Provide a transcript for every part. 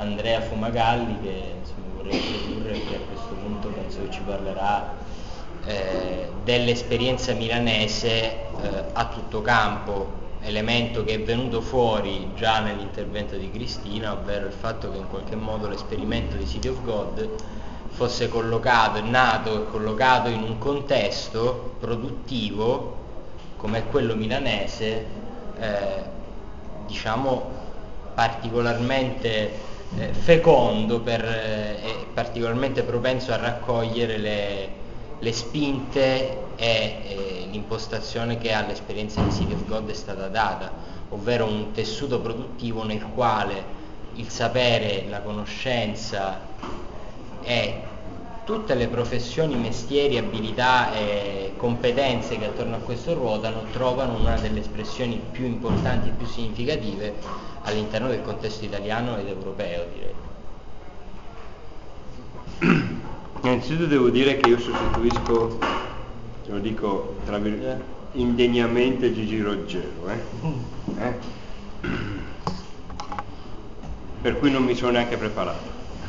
Andrea Fumagalli, che insomma, vorrei introdurre, che a questo punto penso che ci parlerà dell'esperienza milanese a tutto campo, elemento che è venuto fuori già nell'intervento di Cristina, ovvero il fatto che in qualche modo l'esperimento di City of God fosse nato e collocato in un contesto produttivo come quello milanese, diciamo particolarmente fecondo e particolarmente propenso a raccogliere le spinte e l'impostazione che all'esperienza di City of God è stata data, ovvero un tessuto produttivo nel quale il sapere, la conoscenza e tutte le professioni, mestieri, abilità e competenze che attorno a questo ruotano trovano una delle espressioni più importanti e più significative all'interno del contesto italiano ed europeo, direi. Innanzitutto devo dire che io sostituisco, te lo dico tra indegnamente, Gigi Roggero, per cui non mi sono neanche preparato.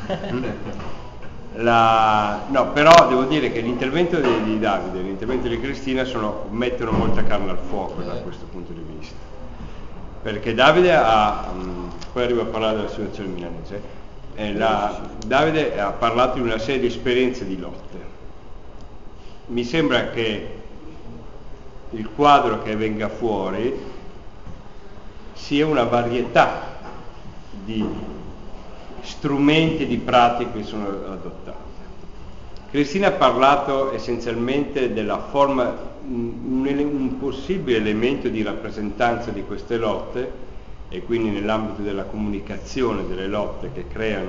No, però devo dire che l'intervento di Davide e l'intervento di Cristina mettono molta carne al fuoco da questo punto di vista, perché Davide poi arrivo a parlare della situazione milanese. Davide ha parlato di una serie di esperienze di lotte. Mi sembra che il quadro che venga fuori sia una varietà di strumenti, di pratiche che sono adottate. Cristina ha parlato essenzialmente della forma, un possibile elemento di rappresentanza di queste lotte, e quindi nell'ambito della comunicazione delle lotte che creano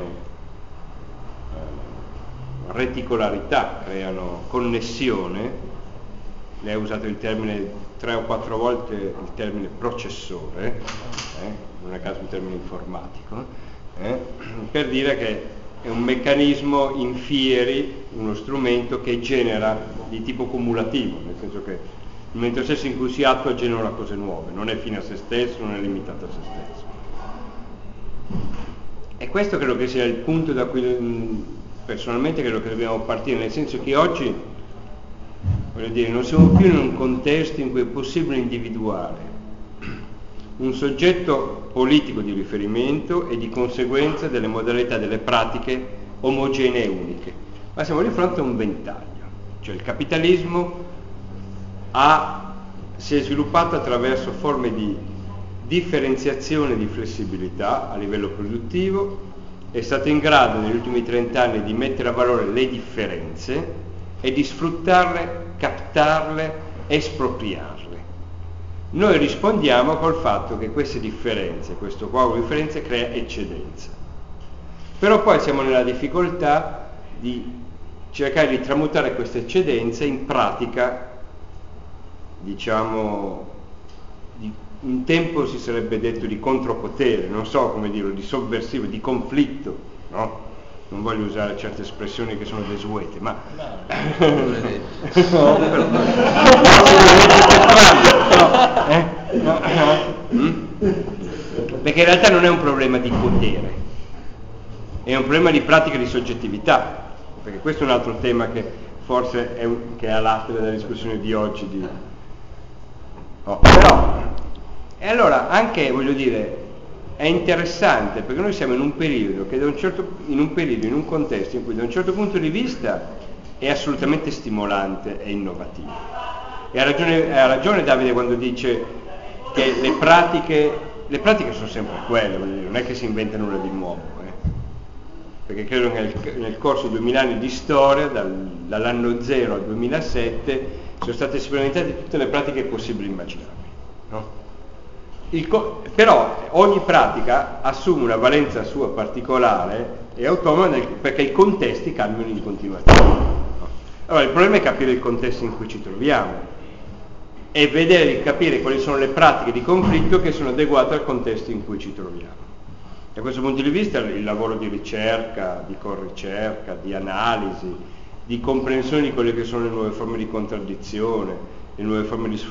reticolarità, creano connessione. Lei ha usato il termine 3 o 4 volte, il termine processore, non a caso un termine informatico, per dire che è un meccanismo in fieri, uno strumento che genera di tipo cumulativo, nel senso che nel momento stesso in cui si attua genera cose nuove, non è fine a se stesso, non è limitato a se stesso. E questo credo che sia il punto da cui personalmente credo che dobbiamo partire, nel senso che oggi, voglio dire, non siamo più in un contesto in cui è possibile individuare un soggetto politico di riferimento e di conseguenza delle modalità, delle pratiche omogenee e uniche, ma siamo di fronte a un ventaglio, cioè il capitalismo si è sviluppato attraverso forme di differenziazione, di flessibilità a livello produttivo, è stato in grado negli ultimi 30 anni di mettere a valore le differenze e di sfruttarle, captarle, espropriarle. Noi rispondiamo col fatto che queste differenze, questo quadro di differenze crea eccedenza. Però poi siamo nella difficoltà di cercare di tramutare questa eccedenza in pratica, diciamo, un tempo si sarebbe detto di contropotere, non so come dirlo, di sovversivo, di conflitto, no? Non voglio usare certe espressioni che sono desuete, ma perché in realtà non è un problema di potere, è un problema di pratica di soggettività, perché questo è un altro tema che forse che è all'atto della discussione di oggi però, e allora anche, voglio dire, è interessante perché noi siamo in un periodo che in un contesto in cui da un certo punto di vista è assolutamente stimolante e innovativo. E ha ragione Davide quando dice che le pratiche sono sempre quelle, voglio dire, non è che si inventa nulla di nuovo, perché credo che nel corso di 2000 anni di storia, dall'anno 0 al 2007, sono state sperimentate tutte le pratiche possibili e immaginabili, no? Però ogni pratica assume una valenza sua particolare e autonoma perché i contesti cambiano in continuazione, no? Allora il problema è capire il contesto in cui ci troviamo e vedere, capire quali sono le pratiche di conflitto che sono adeguate al contesto in cui ci troviamo. Da questo punto di vista il lavoro di ricerca, di corricerca, di analisi, di comprensione di quelle che sono le nuove forme di contraddizione, le nuove forme di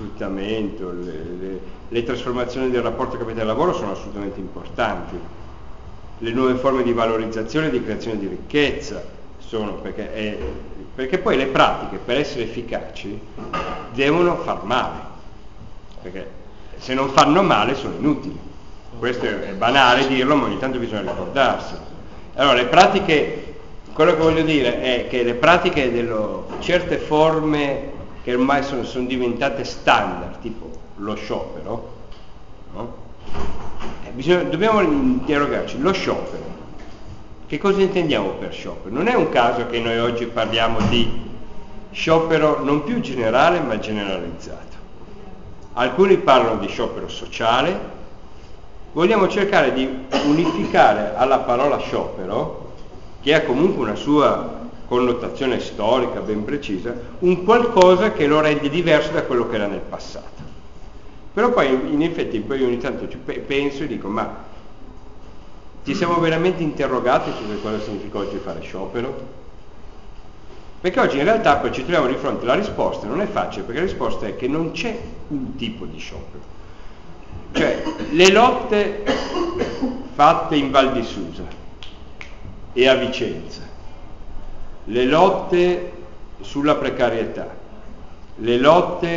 sfruttamento, le trasformazioni del rapporto capitale-lavoro sono assolutamente importanti. le nuove forme di valorizzazione e di creazione di ricchezza, perché poi le pratiche, per essere efficaci, devono far male, perché se non fanno male sono inutili. Questo è banale dirlo, ma ogni tanto bisogna ricordarselo. Allora, le pratiche, quello che voglio dire è che le pratiche certe forme che ormai sono diventate standard, tipo lo sciopero, no? Dobbiamo interrogarci, lo sciopero, che cosa intendiamo per sciopero? Non è un caso che noi oggi parliamo di sciopero non più generale ma generalizzato. Alcuni parlano di sciopero sociale, vogliamo cercare di unificare alla parola sciopero, che ha comunque una sua connotazione storica ben precisa, un qualcosa che lo rende diverso da quello che era nel passato. Però poi in effetti poi ogni tanto ci penso e dico, ma ci siamo veramente interrogati su che cosa significa oggi fare sciopero? Perché oggi in realtà poi ci troviamo di fronte alla risposta, non è facile, perché la risposta è che non c'è un tipo di sciopero. Cioè, le lotte fatte in Val di Susa e a Vicenza, le lotte sulla precarietà, le lotte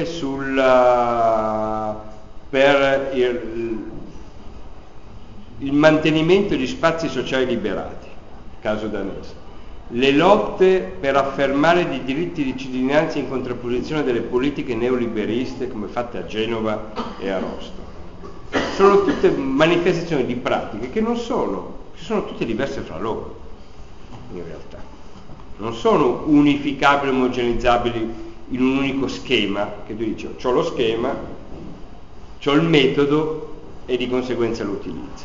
per il mantenimento di spazi sociali liberati, caso danese, le lotte per affermare i diritti di cittadinanza in contrapposizione delle politiche neoliberiste come fatte a Genova e a Rosto. Sono tutte manifestazioni di pratiche che sono tutte diverse fra loro, in realtà. Non sono unificabili, omogenizzabili in un unico schema, che tu dici, c'ho lo schema, c'ho il metodo e di conseguenza lo utilizzo.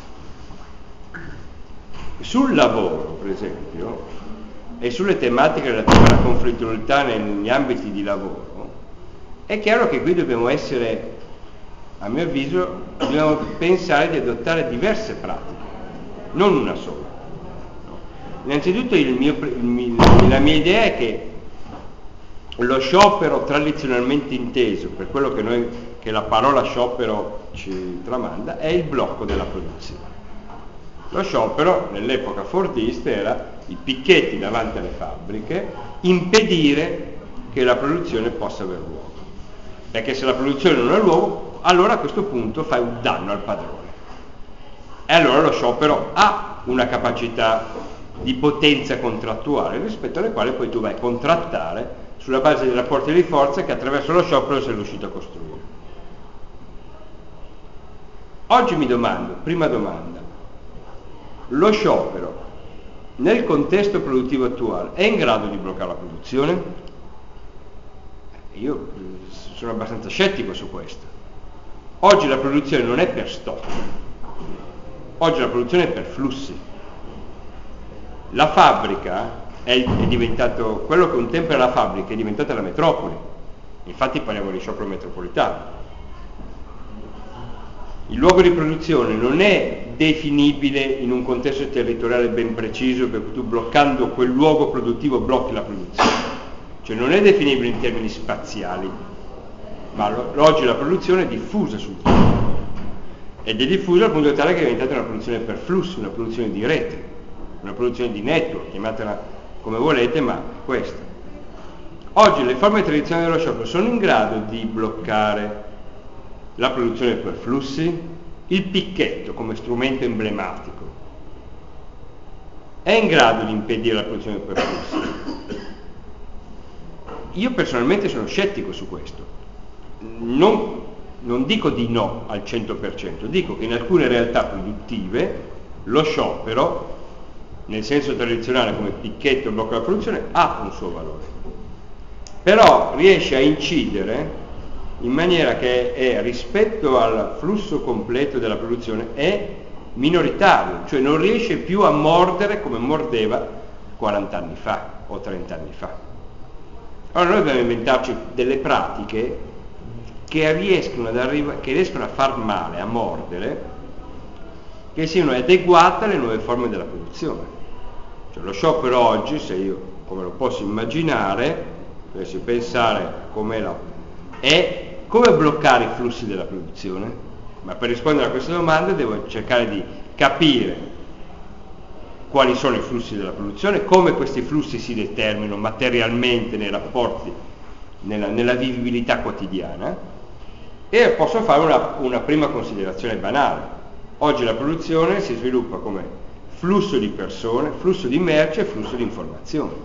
Sul lavoro, per esempio, e sulle tematiche relative alla conflittualità negli ambiti di lavoro, è chiaro che qui dobbiamo essere, a mio avviso, dobbiamo pensare di adottare diverse pratiche, non una sola. Innanzitutto la mia idea è che lo sciopero tradizionalmente inteso, per quello che la parola sciopero ci tramanda, è il blocco della produzione. Lo sciopero nell'epoca fordista era i picchetti davanti alle fabbriche, impedire che la produzione possa aver luogo. Perché se la produzione non ha luogo, allora a questo punto fai un danno al padrone. E allora lo sciopero ha una capacità di potenza contrattuale rispetto alle quali poi tu vai a contrattare sulla base dei rapporti di forza che attraverso lo sciopero sei riuscito a costruire. Oggi mi domando, prima domanda, lo sciopero nel contesto produttivo attuale è in grado di bloccare la produzione? Io sono abbastanza scettico su questo. Oggi la produzione non è per stock, oggi la produzione è per flussi. La fabbrica è diventato, quello che un tempo era la fabbrica è diventata la metropoli, infatti parliamo di sciopero metropolitano. Il luogo di produzione non è definibile in un contesto territoriale ben preciso, per cui tu bloccando quel luogo produttivo blocchi la produzione, cioè non è definibile in termini spaziali, ma oggi la produzione è diffusa sul territorio ed è diffusa al punto tale che è diventata una produzione per flussi, una produzione di rete, una produzione di network, chiamatela come volete, ma questa. Oggi le forme tradizionali dello sciopero sono in grado di bloccare la produzione per flussi, il picchetto come strumento emblematico è in grado di impedire la produzione per flussi. Io personalmente sono scettico su questo, non dico di no al 100%, dico che in alcune realtà produttive lo sciopero, nel senso tradizionale come picchetto blocco della produzione, ha un suo valore, però riesce a incidere in maniera che rispetto al flusso completo della produzione è minoritario, cioè non riesce più a mordere come mordeva 40 anni fa o 30 anni fa. Allora noi dobbiamo inventarci delle pratiche che riescono a far male, a mordere, che siano adeguate alle nuove forme della produzione. Cioè lo sciopero oggi, se io come lo posso immaginare, dovessi pensare è come bloccare i flussi della produzione, ma per rispondere a questa domanda devo cercare di capire quali sono i flussi della produzione, come questi flussi si determinano materialmente nei rapporti, nella vivibilità quotidiana, e posso fare una prima considerazione banale. Oggi la produzione si sviluppa come flusso di persone, flusso di merci e flusso di informazioni.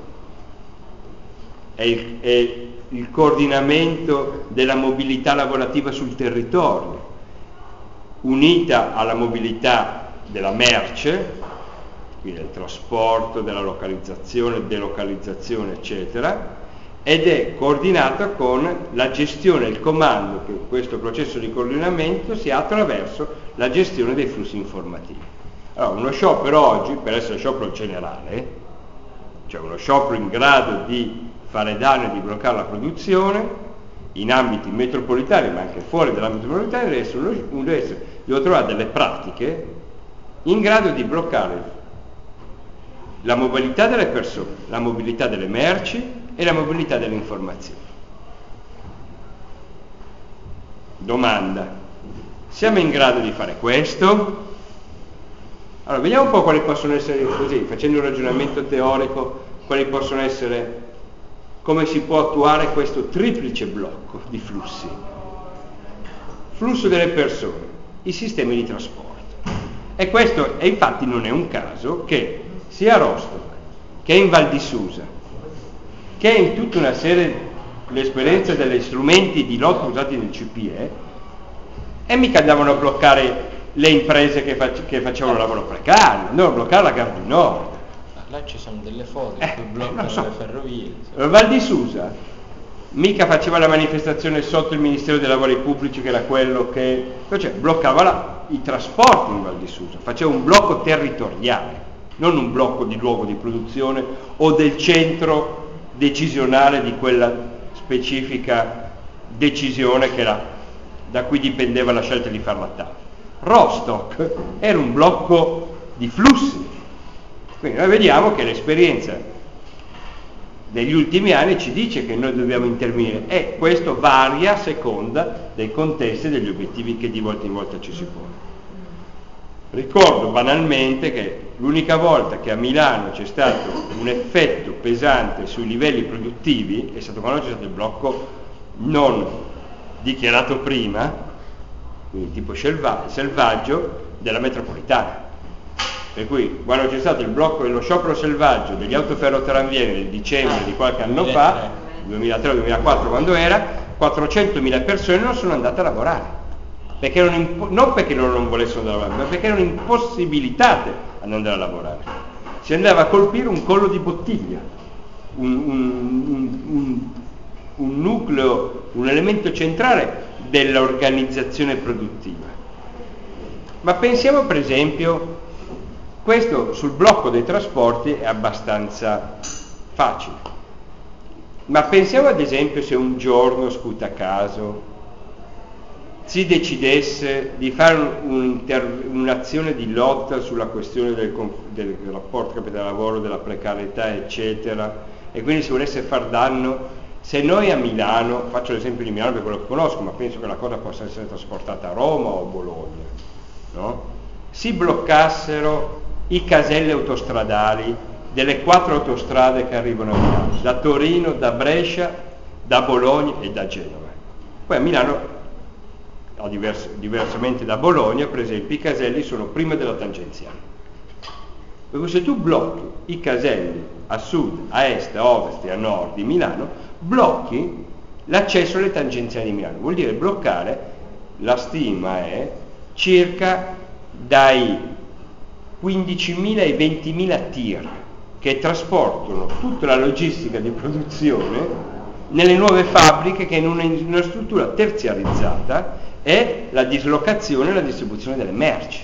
È il coordinamento della mobilità lavorativa sul territorio, unita alla mobilità della merce, quindi del trasporto, della localizzazione, delocalizzazione, eccetera, ed è coordinata con la gestione e il comando che questo processo di coordinamento si ha attraverso la gestione dei flussi informativi. Allora, uno sciopero oggi, per essere sciopero generale, cioè uno sciopero in grado di fare danno e di bloccare la produzione in ambiti metropolitani, ma anche fuori dall'ambito metropolitano, devo trovare delle pratiche in grado di bloccare la mobilità delle persone, la mobilità delle merci e la mobilità delle informazioni. Domanda: siamo in grado di fare questo? Allora, vediamo un po' quali possono essere, così, facendo un ragionamento teorico, quali possono essere, come si può attuare questo triplice blocco di flussi. Flusso delle persone, i sistemi di trasporto. E infatti non è un caso che sia a Rostock, che in Val di Susa, che in tutta una serie l'esperienza degli strumenti di lotta usati nel CPE, e mica andavano a bloccare le imprese che facevano lavoro precario, andavano a bloccare la Gare du Nord. Là ci sono delle foto in cui bloccano le ferrovie. Val di Susa mica faceva la manifestazione sotto il Ministero dei Lavori Pubblici, che era quello che bloccava i trasporti in Val di Susa, faceva un blocco territoriale, non un blocco di luogo di produzione o del centro decisionale di quella specifica decisione da cui dipendeva la scelta di far la TAV. Rostock era un blocco di flussi. Quindi noi vediamo che l'esperienza degli ultimi anni ci dice che noi dobbiamo intervenire, e questo varia a seconda dei contesti e degli obiettivi che di volta in volta ci si pone. Ricordo banalmente che l'unica volta che a Milano c'è stato un effetto pesante sui livelli produttivi è stato quando c'è stato il blocco non dichiarato prima, quindi tipo selvaggio, della metropolitana. Per cui quando c'è stato il blocco dello sciopero selvaggio degli autoferrotranvieri nel dicembre di qualche anno fa, 2003-2004 quando era, 400.000 persone non sono andate a lavorare. Perché non perché loro non volessero andare a lavorare, ma perché erano impossibilitate a non andare a lavorare. Si andava a colpire un collo di bottiglia, un nucleo, un elemento centrale dell'organizzazione produttiva. Ma pensiamo per esempio, questo sul blocco dei trasporti è abbastanza facile, ma pensiamo ad esempio se un giorno, sputa caso, si decidesse di fare un'azione di lotta sulla questione del rapporto capitale-lavoro, della precarietà, eccetera, e quindi si volesse far danno, se noi a Milano, faccio l'esempio di Milano perché quello che conosco, ma penso che la cosa possa essere trasportata a Roma o a Bologna, no? Si bloccassero i caselli autostradali delle 4 autostrade che arrivano a Milano, da Torino, da Brescia, da Bologna e da Genova. Poi a Milano, diversamente da Bologna, per esempio, i caselli sono prima della tangenziale. Perché se tu blocchi i caselli a sud, a est, a ovest e a nord di Milano, blocchi l'accesso alle tangenziali di Milano. Vuol dire bloccare, la stima è circa dai 15.000 ai 20.000 tir che trasportano tutta la logistica di produzione nelle nuove fabbriche, che in una struttura terziarizzata è la dislocazione e la distribuzione delle merci,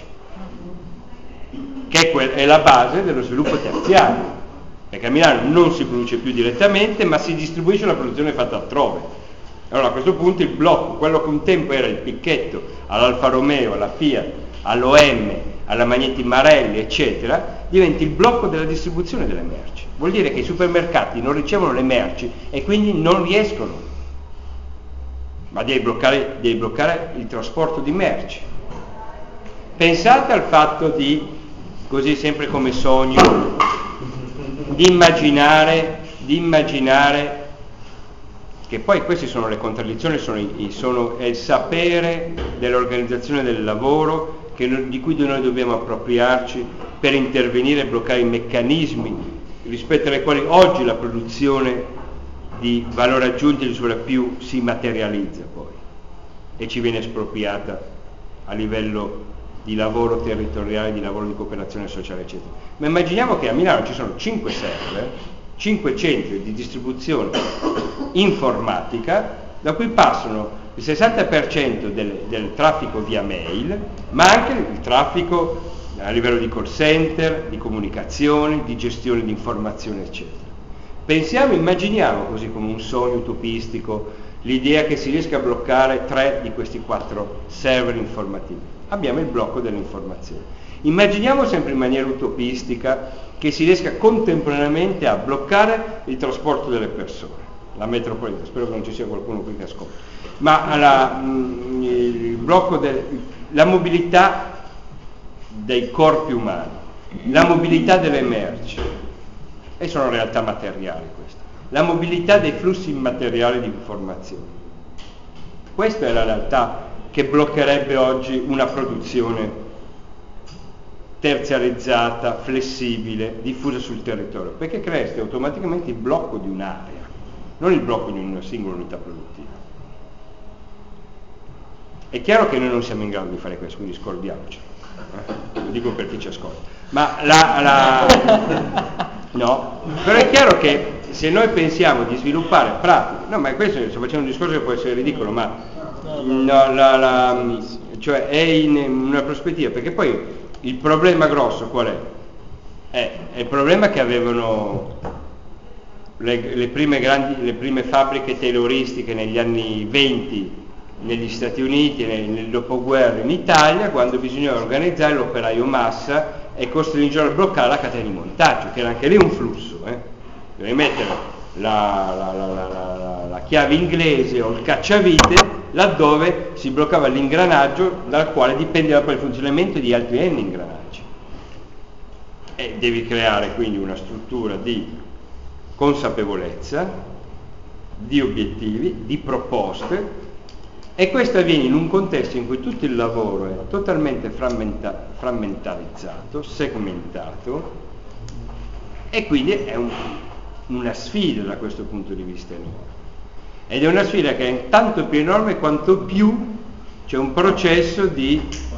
che è la base dello sviluppo terziario, perché a Milano non si produce più direttamente, ma si distribuisce la produzione fatta altrove. Allora a questo punto il blocco, quello che un tempo era il picchetto all'Alfa Romeo, alla Fiat, all'OM, alla Magneti Marelli, eccetera, diventa il blocco della distribuzione delle merci. Vuol dire che i supermercati non ricevono le merci e quindi non riescono, ma devi bloccare il trasporto di merci. Pensate al fatto di così sempre come sogno, di immaginare che poi queste sono le contraddizioni, è il sapere dell'organizzazione del lavoro di cui noi dobbiamo appropriarci per intervenire e bloccare i meccanismi rispetto ai quali oggi la produzione di valore aggiunto di sola più si materializza poi e ci viene espropriata a livello di lavoro territoriale, di lavoro di cooperazione sociale, eccetera. Ma immaginiamo che a Milano ci sono 5 server, 5 centri di distribuzione informatica, da cui passano il 60% del traffico via mail, ma anche il traffico a livello di call center, di comunicazioni, di gestione di informazioni, eccetera. Immaginiamo così come un sogno utopistico l'idea che si riesca a bloccare 3 di questi 4 server informativi. Abbiamo il blocco delle informazioni. Immaginiamo sempre in maniera utopistica che si riesca contemporaneamente a bloccare il trasporto delle persone, la metropolitana, spero che non ci sia qualcuno qui che ascolta, ma il blocco la mobilità dei corpi umani, la mobilità delle merci, e sono realtà materiali queste, la mobilità dei flussi immateriali di informazioni. Questa è la realtà che bloccherebbe oggi una produzione terziarizzata, flessibile, diffusa sul territorio, perché creereste automaticamente il blocco di un'area, non il blocco di una singola unità produttiva. È chiaro che noi non siamo in grado di fare questo, quindi scordiamoci, lo dico per chi ci ascolta. Ma no, però è chiaro che se noi pensiamo di sviluppare pratiche, no, ma questo sto facendo un discorso che può essere ridicolo, ma cioè è in una prospettiva, perché poi il problema grosso qual è? È il problema che avevano le prime fabbriche tayloristiche negli anni 20 negli Stati Uniti, nel dopoguerra in Italia, quando bisognava organizzare l'operaio massa e costringerlo a bloccare la catena di montaggio, che era anche lì un flusso. Devi mettere la chiave inglese o il cacciavite laddove si bloccava l'ingranaggio dal quale dipendeva poi il funzionamento di altri n ingranaggi. E devi creare quindi una struttura di consapevolezza, di obiettivi, di proposte, e questo avviene in un contesto in cui tutto il lavoro è totalmente frammentarizzato, segmentato, e quindi è una sfida da questo punto di vista enorme. Ed è una sfida che è tanto più enorme quanto più c'è un processo di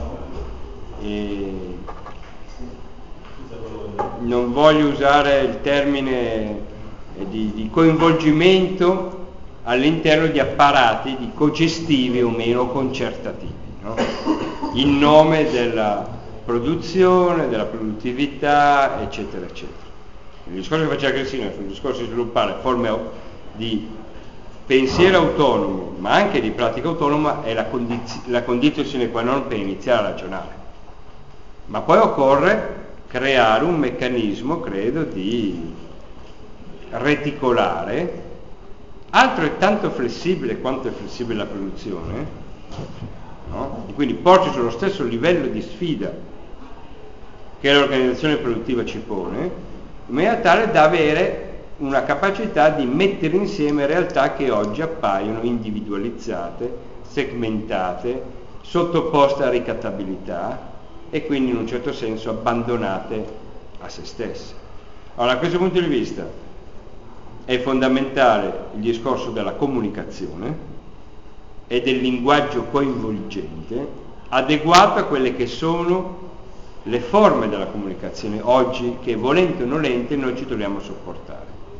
non voglio usare il termine di coinvolgimento all'interno di apparati di cogestivi o meno concertativi, no? In nome della produzione, della produttività, eccetera, eccetera. Il discorso che faceva Cristina sul discorso di sviluppare forme di pensiero autonomo, ma anche di pratica autonoma, è la condizione sine qua non per iniziare a ragionare. Ma poi occorre creare un meccanismo, credo, di reticolare, altrettanto flessibile quanto è flessibile la produzione, no? E quindi porci sullo stesso livello di sfida che l'organizzazione produttiva ci pone, in maniera tale da avere una capacità di mettere insieme realtà che oggi appaiono individualizzate, segmentate, sottoposte a ricattabilità e quindi in un certo senso abbandonate a se stesse. Allora, da questo punto di vista è fondamentale il discorso della comunicazione e del linguaggio coinvolgente, adeguato a quelle che sono le forme della comunicazione oggi che, volente o nolente, noi ci troviamo a sopportare.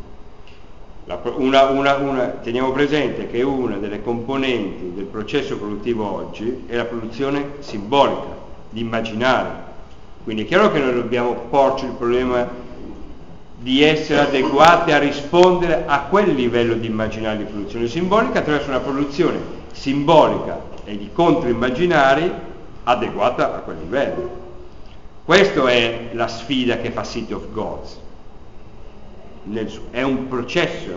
Teniamo presente che una delle componenti del processo produttivo oggi è la produzione simbolica, di immaginare. Quindi è chiaro che noi dobbiamo porci il problema di essere adeguati a rispondere a quel livello di immaginario di produzione simbolica attraverso una produzione simbolica e di controimmaginari adeguata a quel livello. Questa è la sfida che fa City of Gods. È un processo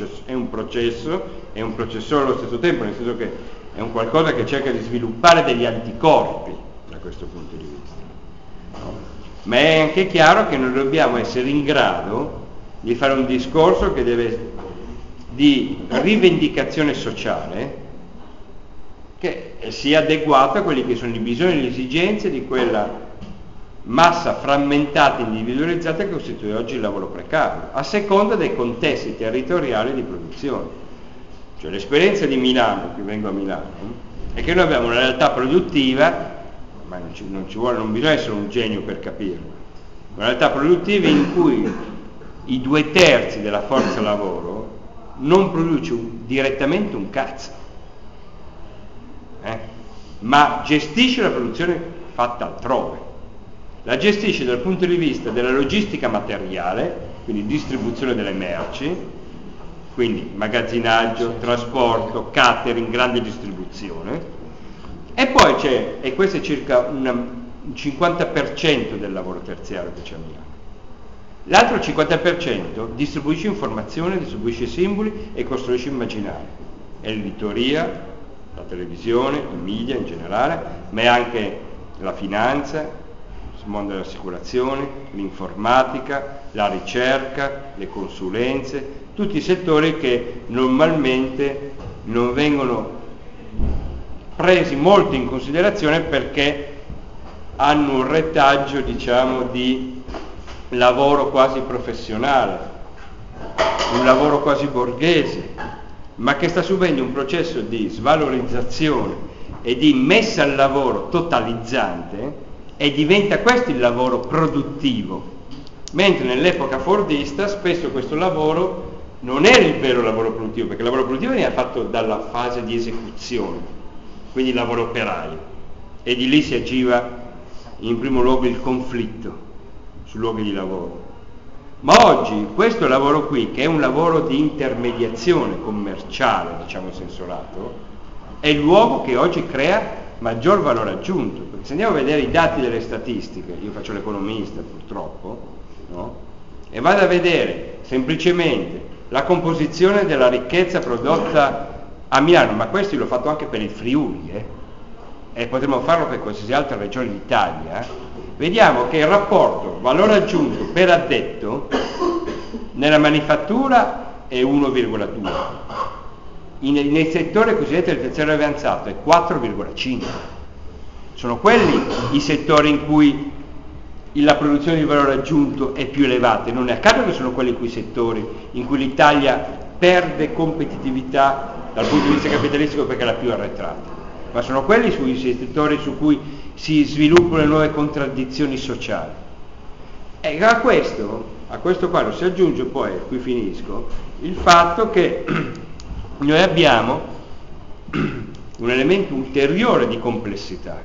allo stesso tempo, nel senso che è un qualcosa che cerca di sviluppare degli anticorpi da questo punto di vista, no? ma è anche chiaro che noi dobbiamo essere in grado di fare un discorso che deve di rivendicazione sociale che sia adeguato a quelli che sono i bisogni e le esigenze di quella massa frammentata e individualizzata che costituisce oggi il lavoro precario, a seconda dei contesti territoriali di produzione. Cioè l'esperienza di Milano, qui vengo a Milano, è che noi abbiamo una realtà produttiva, ma non bisogna essere un genio per capirlo, una realtà produttiva in cui i 2/3 della forza lavoro non produce direttamente un cazzo, ma gestisce la produzione fatta altrove. La gestisce dal punto di vista della logistica materiale, quindi distribuzione delle merci, quindi magazzinaggio, trasporto, catering, grande distribuzione, e poi c'è, e questo è circa un 50% del lavoro terziario che c'è a Milano. L'altro 50% distribuisce informazione, distribuisce simboli e costruisce immaginari. È l'editoria, la televisione, i media in generale, ma è anche la finanza, il mondo delle assicurazioni, l'informatica, la ricerca, le consulenze, tutti i settori che normalmente non vengono presi molto in considerazione perché hanno un retaggio, diciamo, di lavoro quasi professionale, un lavoro quasi borghese, ma che sta subendo un processo di svalorizzazione e di messa al lavoro totalizzante, e diventa questo il lavoro produttivo, mentre nell'epoca fordista spesso questo lavoro non era il vero lavoro produttivo, perché il lavoro produttivo veniva fatto dalla fase di esecuzione, quindi il lavoro operaio, e di lì si agiva in primo luogo il conflitto sui luoghi di lavoro. Ma oggi questo lavoro qui, che è un lavoro di intermediazione commerciale, diciamo in senso lato, è il luogo che oggi crea maggior valore aggiunto, perché se andiamo a vedere i dati delle statistiche, io faccio l'economista purtroppo, no? E vado a vedere semplicemente la composizione della ricchezza prodotta a Milano, ma questo l'ho fatto anche per il Friuli, e potremmo farlo per qualsiasi altra regione d'Italia, vediamo che il rapporto valore aggiunto per addetto nella manifattura è 1,2, nel settore cosiddetto del terziario avanzato è 4,5. Sono quelli i settori in cui la produzione di valore aggiunto è più elevata, e non è a caso che sono quelli quei settori in cui l'Italia perde competitività dal punto di vista capitalistico perché è la più arretrata, ma sono quelli sui settori su cui si sviluppano le nuove contraddizioni sociali. E a questo quadro si aggiunge poi, qui finisco, il fatto che noi abbiamo un elemento ulteriore di complessità,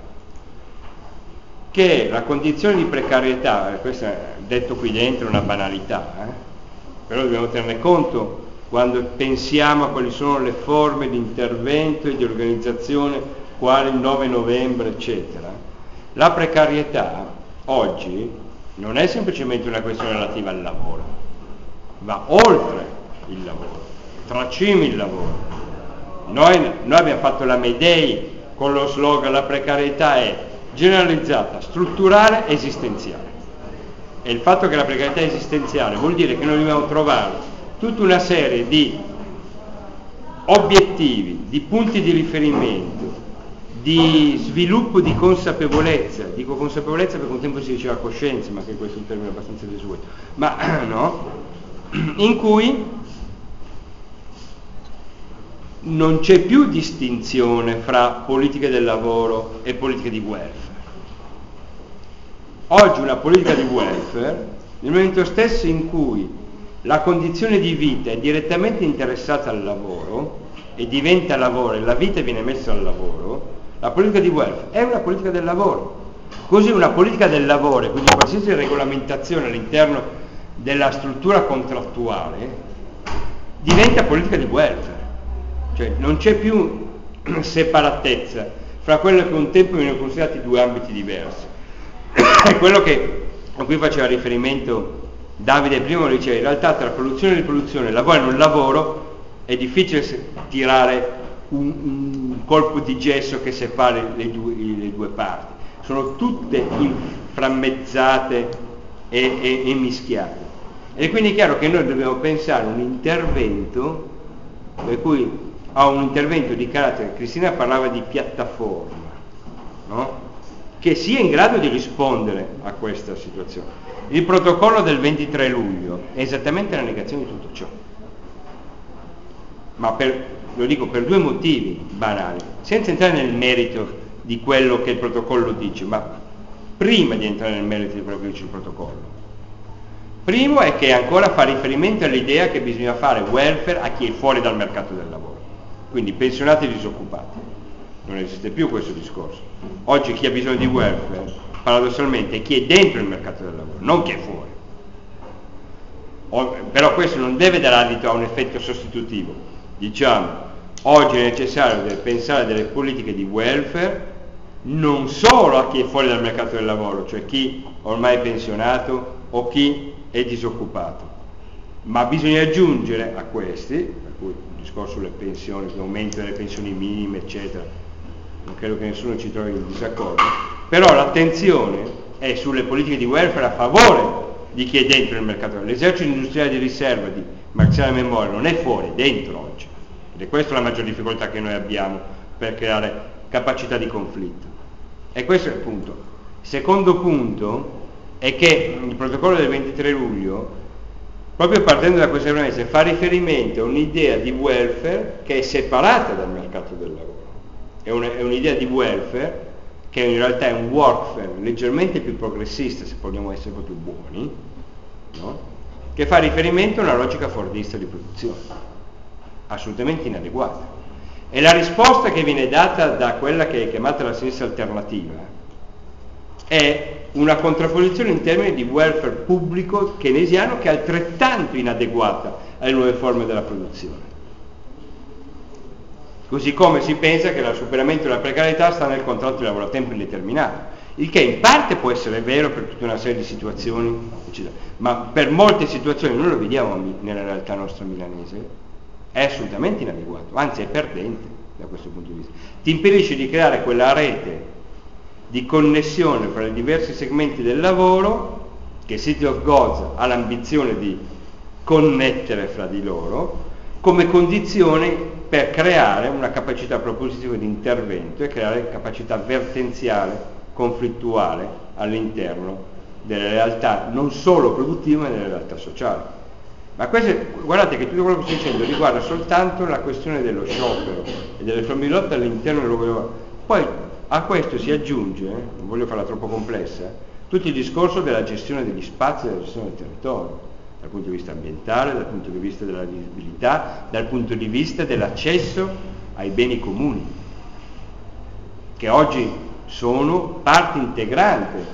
che è la condizione di precarietà. Questo è detto qui dentro una banalità, però dobbiamo tenerne conto quando pensiamo a quali sono le forme di intervento e di organizzazione, quale il 9 novembre, eccetera. La precarietà oggi non è semplicemente una questione relativa al lavoro, va oltre il lavoro, tracimi il lavoro. Noi abbiamo fatto la Mayday con lo slogan: la precarietà è generalizzata, strutturale, esistenziale. E il fatto che la precarietà è esistenziale vuol dire che noi dobbiamo trovare tutta una serie di obiettivi, di punti di riferimento, di sviluppo di consapevolezza. Dico consapevolezza perché un tempo si diceva coscienza, ma che questo è un termine abbastanza desueto, ma no, in cui non c'è più distinzione fra politiche del lavoro e politiche di welfare. Oggi una politica di welfare, nel momento stesso in cui la condizione di vita è direttamente interessata al lavoro e diventa lavoro e la vita viene messa al lavoro, la politica di welfare è una politica del lavoro. Così una politica del lavoro, quindi qualsiasi regolamentazione all'interno della struttura contrattuale, diventa politica di welfare. Cioè non c'è più separatezza fra quello che un tempo venivano considerati due ambiti diversi. È quello a cui faceva riferimento Davide prima, lo diceva: in realtà tra produzione e riproduzione, lavoro e non lavoro, è difficile tirare un colpo di gesso che separi le due parti. Sono tutte frammezzate e mischiate. E quindi è chiaro che noi dobbiamo pensare a un intervento, per cui a un intervento di carattere, Cristina parlava di piattaforma, no? Che sia in grado di rispondere a questa situazione. Il protocollo del 23 luglio è esattamente la negazione di tutto ciò, ma lo dico per due motivi banali, senza entrare nel merito di quello che il protocollo dice, ma prima di entrare nel merito di quello che dice il protocollo. Primo è che ancora fa riferimento all'idea che bisogna fare welfare a chi è fuori dal mercato del lavoro, quindi pensionati e disoccupati. Non esiste più questo discorso. Oggi chi ha bisogno di welfare, paradossalmente, è chi è dentro il mercato del lavoro, non chi è fuori. Però questo non deve dare adito a un effetto sostitutivo. Diciamo, oggi è necessario pensare delle politiche di welfare non solo a chi è fuori dal mercato del lavoro, cioè chi ormai è pensionato o chi è disoccupato, ma bisogna aggiungere a questi, per cui il discorso sulle pensioni, l'aumento delle pensioni minime, eccetera, non credo che nessuno ci trovi in disaccordo, però l'attenzione è sulle politiche di welfare a favore di chi è dentro il mercato. L'esercito industriale di riserva di Marxiana Memoria non è fuori, è dentro oggi, ed è questa la maggior difficoltà che noi abbiamo per creare capacità di conflitto. E questo è il punto. Il secondo punto è che il protocollo del 23 luglio, proprio partendo da questa premessa, fa riferimento a un'idea di welfare che è separata dal mercato del lavoro. È un'idea di welfare che in realtà è un workfare leggermente più progressista, se vogliamo essere proprio buoni, no? Che fa riferimento a una logica fordista di produzione, assolutamente inadeguata. E la risposta che viene data da quella che è chiamata la sinistra alternativa è una contrapposizione in termini di welfare pubblico keynesiano che è altrettanto inadeguata alle nuove forme della produzione. Così come si pensa che il superamento della precarietà sta nel contratto di lavoro a tempo indeterminato, il che in parte può essere vero per tutta una serie di situazioni, eccetera, ma per molte situazioni, noi lo vediamo nella realtà nostra milanese, è assolutamente inadeguato, anzi è perdente da questo punto di vista. Ti impedisce di creare quella rete di connessione fra i diversi segmenti del lavoro che City of Gods ha l'ambizione di connettere fra di loro come condizione per creare una capacità propositiva di intervento e creare capacità vertenziale, conflittuale all'interno delle realtà non solo produttive ma delle realtà sociali. Ma guardate che tutto quello che sto dicendo riguarda soltanto la questione dello sciopero e delle forme di lotta all'interno del luogo di lavoro. Poi a questo si aggiunge, non voglio farla troppo complessa, tutto il discorso della gestione degli spazi e della gestione del territorio, dal punto di vista ambientale, dal punto di vista della visibilità, dal punto di vista dell'accesso ai beni comuni, che oggi sono parte integrante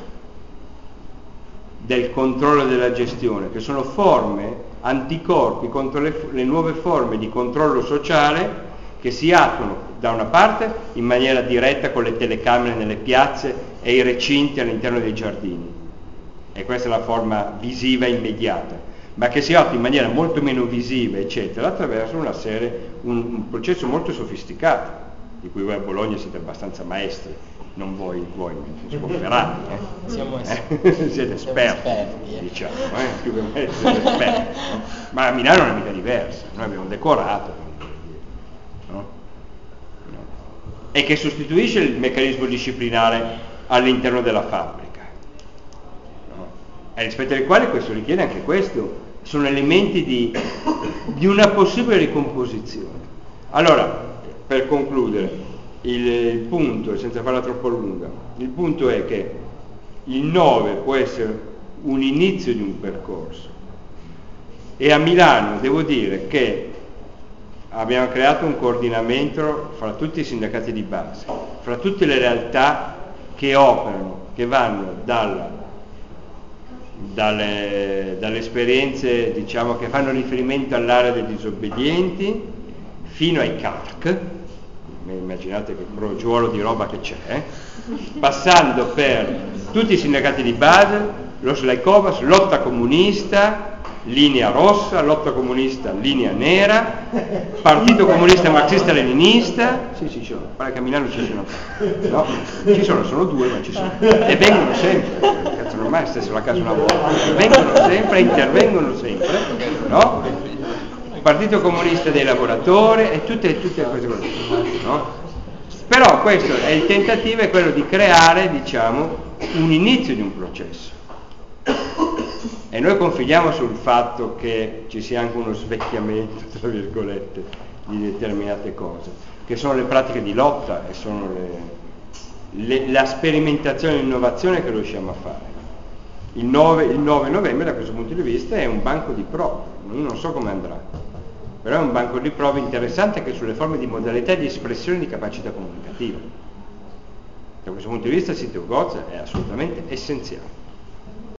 del controllo della gestione, che sono forme, anticorpi contro le nuove forme di controllo sociale che si attuano da una parte in maniera diretta con le telecamere nelle piazze e i recinti all'interno dei giardini, e questa è la forma visiva immediata, ma che si attua in maniera molto meno visiva, eccetera, attraverso un processo molto sofisticato, di cui voi a Bologna siete abbastanza maestri, non voi sconferati, siete esperti, diciamo, più che me siete esperti, no? Ma a Milano è una mica diversa, noi abbiamo decorato, no? E che sostituisce il meccanismo disciplinare all'interno della fabbrica, no? E rispetto ai quali questo richiede anche questo, sono elementi di una possibile ricomposizione. Allora, per concludere, il punto, senza farla troppo lunga, il punto è che il 9 può essere un inizio di un percorso, e a Milano devo dire che abbiamo creato un coordinamento fra tutti i sindacati di base, fra tutte le realtà che operano, che vanno dalle esperienze, diciamo, che fanno riferimento all'area dei disobbedienti fino ai CARC, immaginate che crogiuolo di roba che c'è, passando per tutti i sindacati di base, lo Slaicovas, lotta comunista, linea rossa, lotta comunista linea nera, partito comunista marxista-leninista, sì ci sono, pare che a Milano ci sono, no? Ci sono due ma ci sono, e vengono sempre, cazzo non è mai stesso la casa una volta, vengono sempre, intervengono sempre, no? Partito comunista dei lavoratori e tutte queste cose, no? Però questo è il tentativo, è quello di creare, diciamo, un inizio di un processo. E noi confidiamo sul fatto che ci sia anche uno svecchiamento, tra virgolette, di determinate cose, che sono le pratiche di lotta e sono la sperimentazione e l'innovazione che riusciamo a fare. Il 9 novembre da questo punto di vista è un banco di prove, io non so come andrà, però è un banco di prove interessante anche sulle forme di modalità di espressione di capacità comunicativa. Da questo punto di vista il sito Goz è assolutamente essenziale.